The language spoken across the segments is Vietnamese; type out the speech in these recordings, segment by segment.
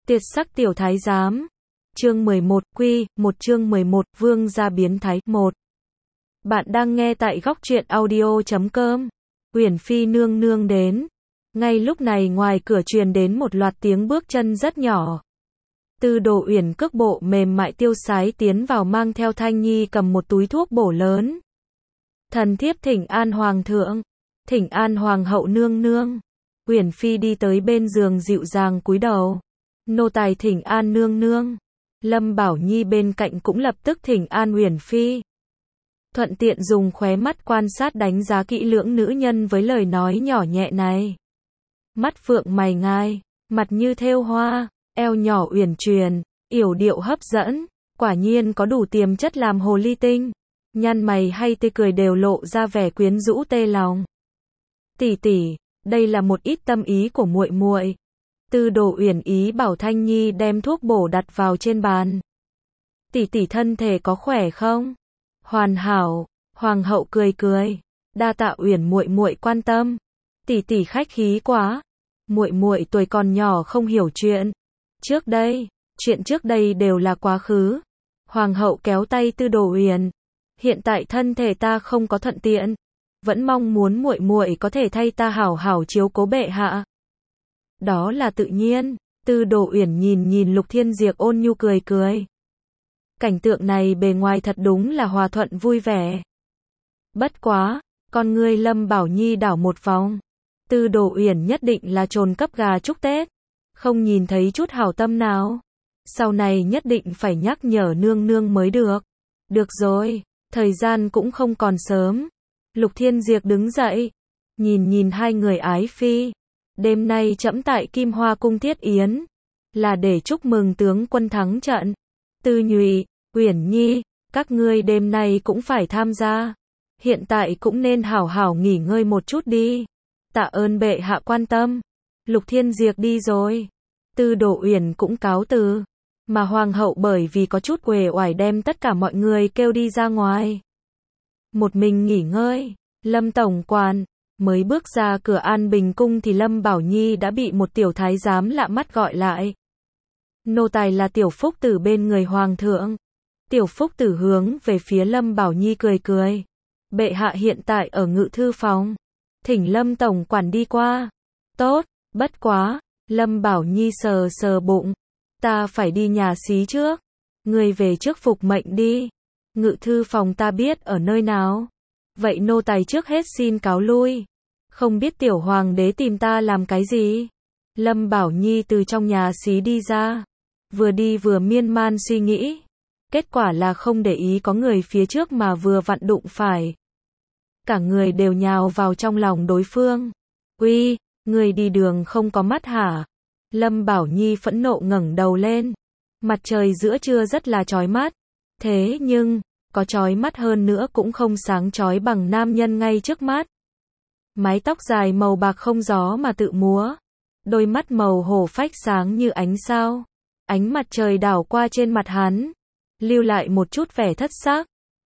Tiệt sắc tiểu thái giám. Chương 11, chương 11, vương gia biến thái, 1. Bạn đang nghe tại góc truyện audio.com. Uyển Phi nương nương đến. Ngay lúc này ngoài cửa truyền đến một loạt tiếng bước chân rất nhỏ. Tư Đồ Uyển cước bộ mềm mại tiêu sái tiến vào mang theo Thanh Nhi cầm một túi thuốc bổ lớn. Thần thiếp thỉnh an hoàng thượng, thỉnh an hoàng hậu nương nương. Uyển Phi đi tới bên giường dịu dàng cúi đầu. Nô tài thỉnh an nương nương. Lâm Bảo Nhi bên cạnh cũng lập tức thỉnh an Uyển Phi. Thuận tiện dùng khóe mắt quan sát đánh giá kỹ lưỡng nữ nhân với lời nói nhỏ nhẹ này. Mắt phượng mày ngai, mặt như thêu hoa, eo nhỏ uyển chuyển, yểu điệu hấp dẫn, quả nhiên có đủ tiềm chất làm hồ ly tinh. Nhăn mày hay tươi cười đều lộ ra vẻ quyến rũ tê lòng. Tỷ tỷ, đây là một ít tâm ý của muội muội. Tư Đồ Uyển ý bảo Thanh Nhi đem thuốc bổ đặt vào trên bàn. Tỷ tỷ thân thể có khỏe không? Hoàn hảo. Hoàng hậu cười cười. Đa tạ Uyển muội muội quan tâm. Tỷ tỷ khách khí quá. Muội muội tuổi còn nhỏ không hiểu chuyện. Chuyện trước đây đều là quá khứ. Hoàng hậu kéo tay Tư Đồ Uyển. Hiện tại thân thể ta không có thuận tiện, vẫn mong muốn muội muội có thể thay ta hảo hảo chiếu cố bệ hạ. Đó là tự nhiên. Tư Đồ Uyển nhìn Lục Thiên Diệp ôn nhu cười cười. Cảnh tượng này bề ngoài thật đúng là hòa thuận vui vẻ. Bất quá, con ngươi Lâm Bảo Nhi đảo một vòng. Tư Đồ Uyển nhất định là trồn cấp gà chúc Tết, không nhìn thấy chút hảo tâm nào. Sau này nhất định phải nhắc nhở nương nương mới được. Được rồi, thời gian cũng không còn sớm. Lục Thiên Diệp đứng dậy, nhìn hai người ái phi. Đêm nay trẫm tại Kim Hoa cung thiết yến, là để chúc mừng tướng quân thắng trận. Tư Nhụy, Uyển Nhi, các ngươi đêm nay cũng phải tham gia. Hiện tại cũng nên hảo hảo nghỉ ngơi một chút đi. Tạ ơn bệ hạ quan tâm. Lục Thiên Diệp đi rồi. Tư Đồ Uyển cũng cáo từ. Mà hoàng hậu bởi vì có chút uể oải đem tất cả mọi người kêu đi ra ngoài. Một mình nghỉ ngơi. Lâm tổng quản mới bước ra cửa An Bình cung thì Lâm Bảo Nhi đã bị một tiểu thái giám lạ mắt gọi lại. Nô tài là tiểu phúc tử bên người hoàng thượng. Tiểu phúc tử hướng về phía Lâm Bảo Nhi cười cười. Bệ hạ hiện tại ở ngự thư phòng, thỉnh Lâm tổng quản đi qua. Tốt, bất quá. Lâm Bảo Nhi sờ bụng. Ta phải đi nhà xí trước. Người về trước phục mệnh đi. Ngự thư phòng ta biết ở nơi nào. Vậy nô tài trước hết xin cáo lui. Không biết tiểu hoàng đế tìm ta làm cái gì? Lâm Bảo Nhi từ trong nhà xí đi ra. Vừa đi vừa miên man suy nghĩ. Kết quả là không để ý có người phía trước mà vừa vặn đụng phải. Cả người đều nhào vào trong lòng đối phương. Uy, người đi đường không có mắt hả? Lâm Bảo Nhi phẫn nộ ngẩng đầu lên. Mặt trời giữa trưa rất là chói mắt. Thế nhưng, có chói mắt hơn nữa cũng không sáng chói bằng nam nhân ngay trước mắt. Mái tóc dài màu bạc không gió mà tự múa. Đôi mắt màu hổ phách sáng như ánh sao. Ánh mặt trời đảo qua trên mặt hắn, lưu lại một chút vẻ thất sắc.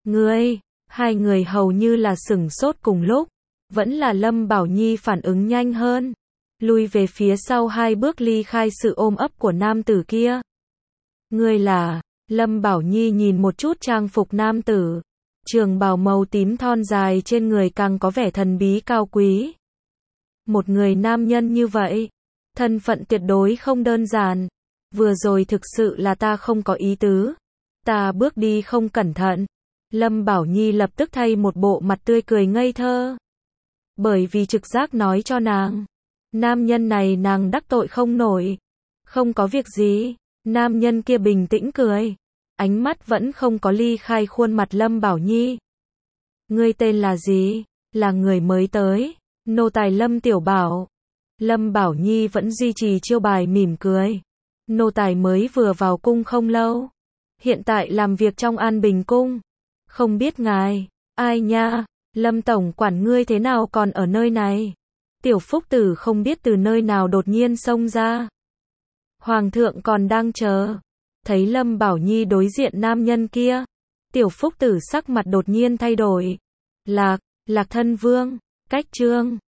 Hai người hầu như là sửng sốt cùng lúc. Vẫn là Lâm Bảo Nhi phản ứng nhanh hơn. Lui về phía sau 2 bước ly khai sự ôm ấp của nam tử kia. Ngươi là... Lâm Bảo Nhi nhìn một chút trang phục nam tử. Trường bào màu tím thon dài trên người càng có vẻ thần bí cao quý. Một người nam nhân như vậy, thân phận tuyệt đối không đơn giản. Vừa rồi thực sự là ta không có ý tứ. Ta bước đi không cẩn thận. Lâm Bảo Nhi lập tức thay một bộ mặt tươi cười ngây thơ. Bởi vì trực giác nói cho nàng, nam nhân này nàng đắc tội không nổi. Không có việc gì. Nam nhân kia bình tĩnh cười. Ánh mắt vẫn không có ly khai khuôn mặt Lâm Bảo Nhi. Ngươi tên là gì? Là người mới tới. Nô tài Lâm Tiểu Bảo. Lâm Bảo Nhi vẫn duy trì chiêu bài mỉm cười. Nô tài mới vừa vào cung không lâu. Hiện tại làm việc trong An Bình cung. Không biết ngài. Ai nha? Lâm tổng quản ngươi thế nào còn ở nơi này? Tiểu phúc tử không biết từ nơi nào đột nhiên xông ra. Hoàng thượng còn đang chờ. Thấy Lâm Bảo Nhi đối diện nam nhân kia, tiểu phúc tử sắc mặt đột nhiên thay đổi. Lạc thân vương, cách trương,